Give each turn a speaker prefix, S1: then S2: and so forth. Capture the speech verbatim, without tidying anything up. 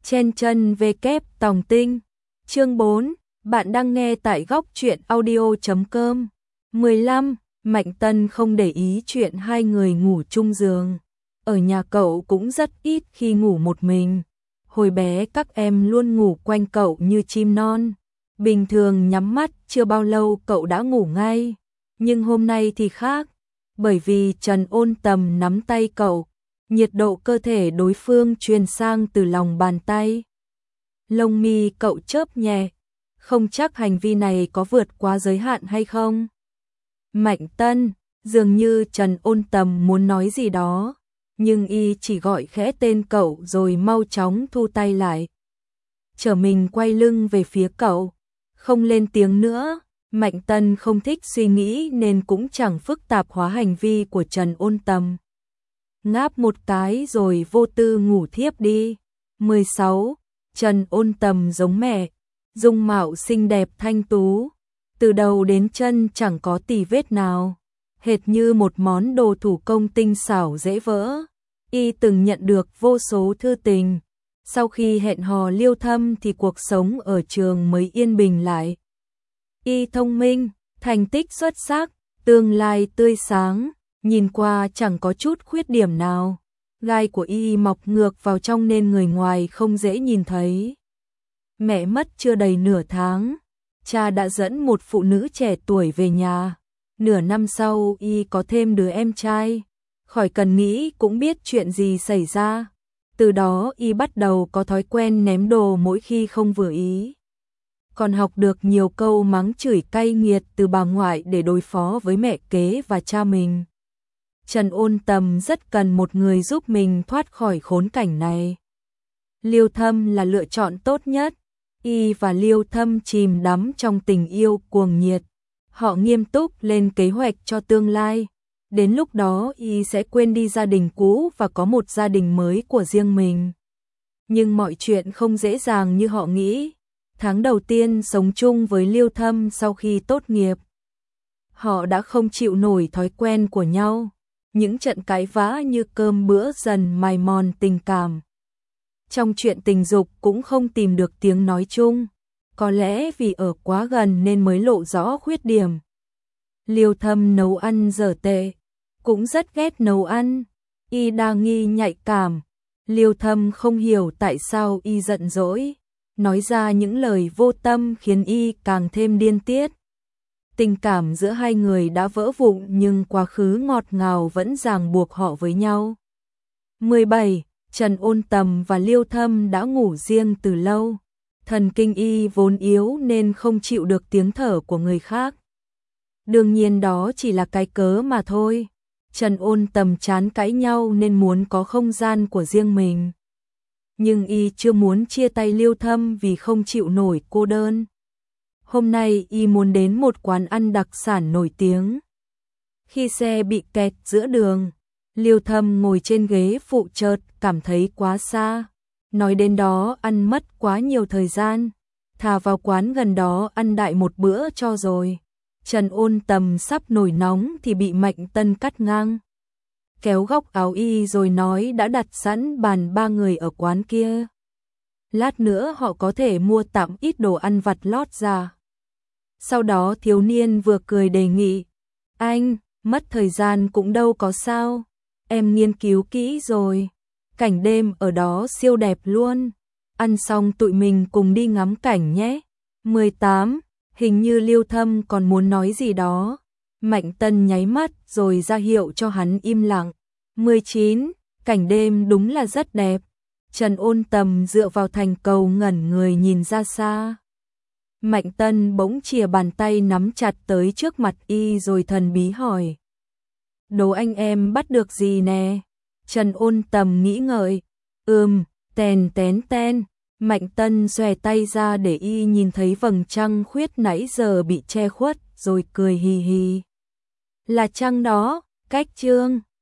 S1: Chen chân về kép tòng tinh. Chương bốn, bạn đang nghe tại góc truyện audio chấm com. mười lăm, Mạnh Tân không để ý chuyện hai người ngủ chung giường. Ở nhà cậu cũng rất ít khi ngủ một mình. Hồi bé các em luôn ngủ quanh cậu như chim non. Bình thường nhắm mắt chưa bao lâu cậu đã ngủ ngay. Nhưng hôm nay thì khác. Bởi vì Trần Ôn Tầm nắm tay cậu, nhiệt độ cơ thể đối phương truyền sang từ lòng bàn tay. Lông mi cậu chớp nhẹ, không chắc hành vi này có vượt quá giới hạn hay không. Mạnh Tân, dường như Trần Ôn Tầm muốn nói gì đó, nhưng y chỉ gọi khẽ tên cậu rồi mau chóng thu tay lại. Trở mình quay lưng về phía cậu, không lên tiếng nữa. Mạnh Tân không thích suy nghĩ nên cũng chẳng phức tạp hóa hành vi của Trần Ôn Tầm. Ngáp một cái rồi vô tư ngủ thiếp đi. mười sáu. Trần Ôn Tầm giống mẹ, dung mạo xinh đẹp thanh tú, từ đầu đến chân chẳng có tì vết nào, hệt như một món đồ thủ công tinh xảo dễ vỡ. Y từng nhận được vô số thư tình, sau khi hẹn hò Liêu Thâm thì cuộc sống ở trường mới yên bình lại. Y thông minh, thành tích xuất sắc, tương lai tươi sáng, nhìn qua chẳng có chút khuyết điểm nào. Gai của Y mọc ngược vào trong nên người ngoài không dễ nhìn thấy. Mẹ mất chưa đầy nửa tháng, cha đã dẫn một phụ nữ trẻ tuổi về nhà. Nửa năm sau Y có thêm đứa em trai, khỏi cần nghĩ cũng biết chuyện gì xảy ra. Từ đó Y bắt đầu có thói quen ném đồ mỗi khi không vừa ý. Còn học được nhiều câu mắng chửi cay nghiệt từ bà ngoại để đối phó với mẹ kế và cha mình. Trần Ôn Tầm rất cần một người giúp mình thoát khỏi khốn cảnh này. Liêu Thâm là lựa chọn tốt nhất. Y và Liêu Thâm chìm đắm trong tình yêu cuồng nhiệt. Họ nghiêm túc lên kế hoạch cho tương lai. Đến lúc đó Y sẽ quên đi gia đình cũ và có một gia đình mới của riêng mình. Nhưng mọi chuyện không dễ dàng như họ nghĩ. Tháng đầu tiên sống chung với Liêu Thâm sau khi tốt nghiệp, họ đã không chịu nổi thói quen của nhau. Những trận cãi vã như cơm bữa dần mài mòn tình cảm. Trong chuyện tình dục cũng không tìm được tiếng nói chung. Có lẽ vì ở quá gần nên mới lộ rõ khuyết điểm. Liêu Thâm nấu ăn dở tệ, cũng rất ghét nấu ăn. Y đa nghi nhạy cảm. Liêu Thâm không hiểu tại sao Y giận dỗi, nói ra những lời vô tâm khiến Y càng thêm điên tiết. Tình cảm giữa hai người đã vỡ vụn nhưng quá khứ ngọt ngào vẫn ràng buộc họ với nhau. mười bảy. Trần Ôn Tầm và Liêu Thâm đã ngủ riêng từ lâu. Thần kinh Y vốn yếu nên không chịu được tiếng thở của người khác. Đương nhiên đó chỉ là cái cớ mà thôi. Trần Ôn Tầm chán cãi nhau nên muốn có không gian của riêng mình. Nhưng Y chưa muốn chia tay Liêu Thâm vì không chịu nổi cô đơn. Hôm nay Y muốn đến một quán ăn đặc sản nổi tiếng. Khi xe bị kẹt giữa đường, Liêu Thâm ngồi trên ghế phụ chợt cảm thấy quá xa. Nói đến đó ăn mất quá nhiều thời gian. Thà vào quán gần đó ăn đại một bữa cho rồi. Trần Ôn Tầm sắp nổi nóng thì bị Mạnh Tân cắt ngang. Kéo góc áo Y rồi nói đã đặt sẵn bàn ba người ở quán kia. Lát nữa họ có thể mua tạm ít đồ ăn vặt lót ra. Sau đó thiếu niên vừa cười đề nghị. Anh, mất thời gian cũng đâu có sao. Em nghiên cứu kỹ rồi. Cảnh đêm ở đó siêu đẹp luôn. Ăn xong tụi mình cùng đi ngắm cảnh nhé. mười tám. Hình như Liêu Thâm còn muốn nói gì đó. Mạnh Tân nháy mắt rồi ra hiệu cho hắn im lặng. mười chín. Cảnh đêm đúng là rất đẹp. Trần Ôn Tầm dựa vào thành cầu ngẩn người nhìn ra xa. Mạnh Tân bỗng chìa bàn tay nắm chặt tới trước mặt Y rồi thần bí hỏi. Đố anh em bắt được gì nè? Trần Ôn Tầm nghĩ ngợi. Ừm, tèn tén ten. Mạnh Tân xòe tay ra để Y nhìn thấy vầng trăng khuyết nãy giờ bị che khuất rồi cười hì hì. Là trăng đó, cách chương.